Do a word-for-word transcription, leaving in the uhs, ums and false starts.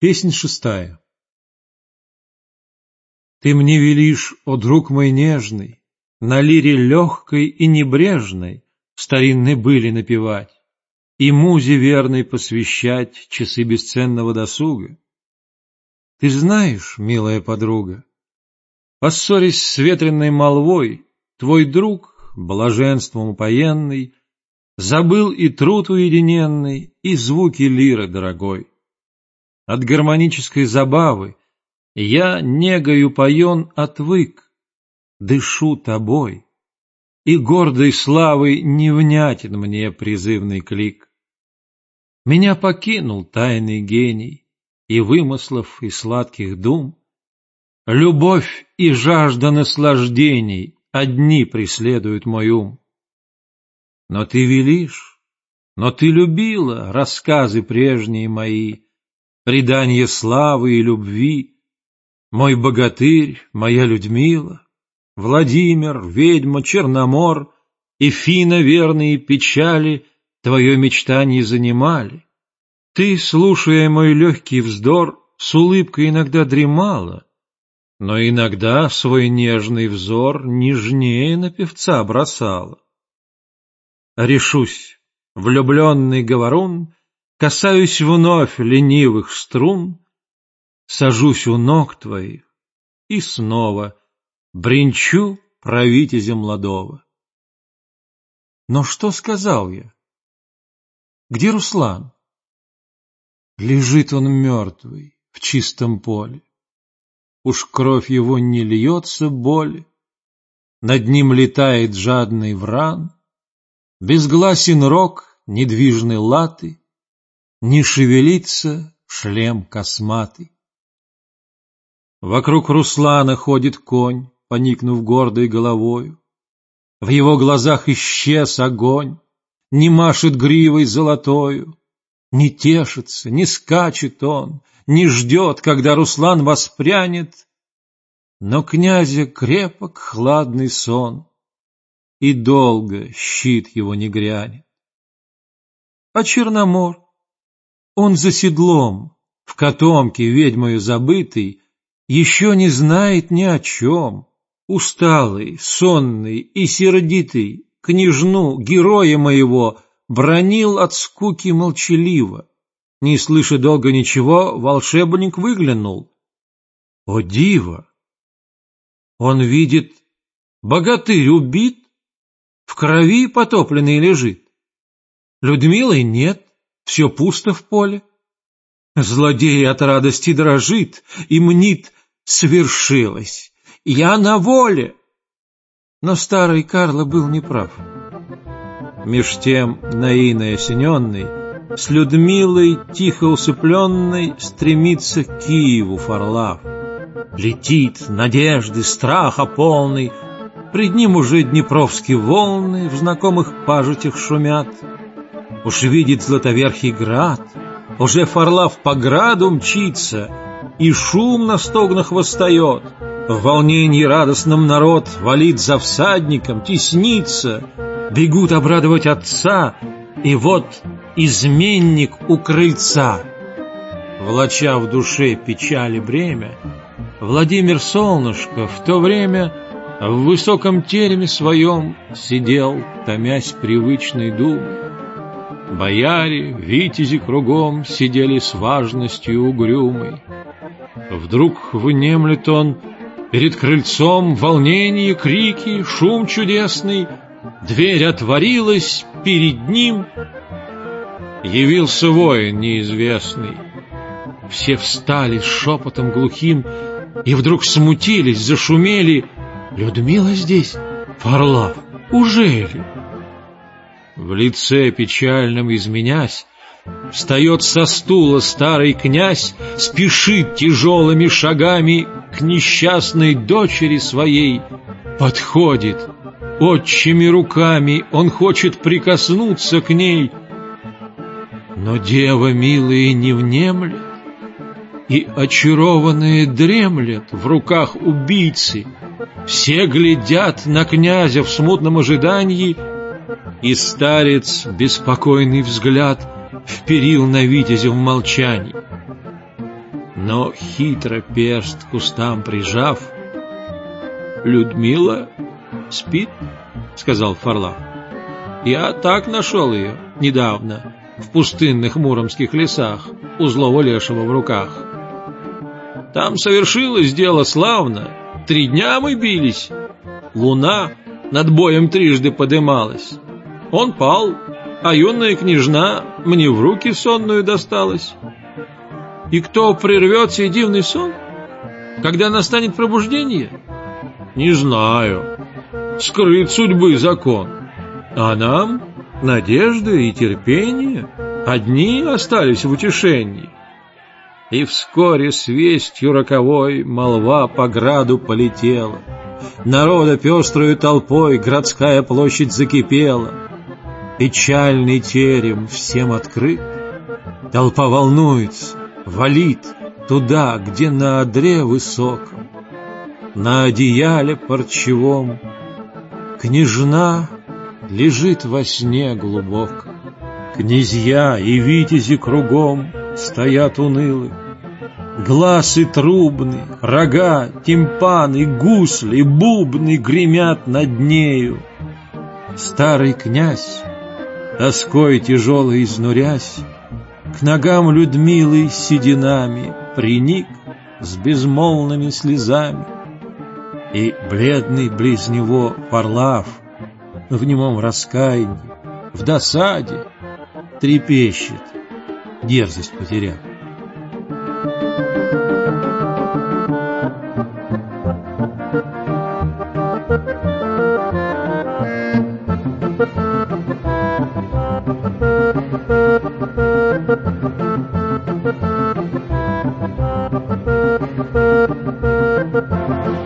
Песнь шестая. Ты мне велишь, о друг мой нежный, на лире легкой и небрежной старинной были напевать и музе верной посвящать часы бесценного досуга. Ты знаешь, милая подруга, поссорясь с ветреной молвой, твой друг, блаженством упоенный, забыл и труд уединенный, и звуки лиры дорогой. От гармонической забавы я, негою поен, отвык, дышу тобой, и гордой славой невнятен мне призывный клик. Меня покинул тайный гений, и вымыслов, и сладких дум, любовь и жажда наслаждений одни преследуют мой ум. Но ты велишь, но ты любила рассказы прежние мои, предания славы и любви, мой богатырь, моя Людмила, Владимир, ведьма, Черномор и Фина верные печали твое мечтание занимали. Ты, слушая мой легкий вздор, с улыбкой иногда дремала, но иногда свой нежный взор нежнее на певца бросала. Решусь, влюбленный говорун, касаюсь вновь ленивых струн, сажусь у ног твоих и снова бренчу про витязя молодого. Но что сказал я? Где Руслан? Лежит он мертвый в чистом поле. Уж кровь его не льется боли, над ним летает жадный вран, безгласен рог недвижный латы, не шевелится шлем косматый. Вокруг Руслана ходит конь, поникнув гордой головою. В его глазах исчез огонь, не машет гривой золотою, не тешится, не скачет он, не ждет, когда Руслан воспрянет, но князя крепок хладный сон, и долго щит его не грянет. А Черномор, он за седлом, в котомке ведьмою забытый, еще не знает ни о чем, усталый, сонный и сердитый, княжну, героя моего, бранил от скуки молчаливо. Не слыша долго ничего, волшебник выглянул. О диво! Он видит, богатырь убит, в крови потопленный лежит. Людмилы нет, все пусто в поле. Злодей от радости дрожит и мнит: свершилось, я на воле. Но старый Карло был неправ. Меж тем Наиной осененный, с Людмилой тихо усыпленной, стремится к Киеву Фарлав. Летит надежды, страха полный, пред ним уже днепровские волны в знакомых пажитях шумят. Уж видит златоверхий град, уже Фарлав по граду мчится, и шум на стогнах восстает. В волнении радостном народ валит за всадником, теснится, бегут обрадовать отца, и вот изменник у крыльца. Влача в душе печали бремя, Владимир Солнышко в то время в высоком тереме своем сидел, томясь привычной думой. Бояре, витязи кругом сидели с важностью угрюмой. Вдруг внемлет он перед крыльцом волнение, крики, шум чудесный. Дверь отворилась, перед ним явился воин неизвестный. Все встали с шепотом глухим и вдруг смутились, зашумели. Людмила здесь? Фарлав, ужели? В лице печальном изменясь, встает со стула старый князь, спешит тяжелыми шагами к несчастной дочери своей, подходит, отчими руками он хочет прикоснуться к ней, но дева милая не внемлет, и очарованные дремлет в руках убийцы. Все глядят на князя в смутном ожидании, и старец беспокойный взгляд вперил на витязя в молчании. но хитро перст к кустам прижав: «Людмила спит», — сказал Фарлав. «Я так нашел ее недавно в пустынных муромских лесах у злого лешего в руках. Там совершилось дело славно, три дня мы бились, луна над боем трижды подымалась. Он пал, а юная княжна мне в руки сонную досталась. И кто прервет сей дивный сон, когда настанет пробуждение? Не знаю, скрыт судьбы закон, а нам надежды и терпение одни остались в утешении». И вскоре с вестью роковой молва по граду полетела, народа пестрою толпой городская площадь закипела. Печальный терем всем открыт, толпа волнуется, валит туда, где на одре высоком, на одеяле парчевом, княжна лежит во сне глубоком. Князья и витязи кругом стоят унылы, гласы трубны, рога, тимпаны, гусли, бубны гремят над нею. Старый князь, тоской тяжелой изнурясь, к ногам Людмилы сединами приник с безмолвными слезами. И бледный близ него Фарлав в немом раскаянии, в досаде трепещет, дерзость потеряв. Thank you.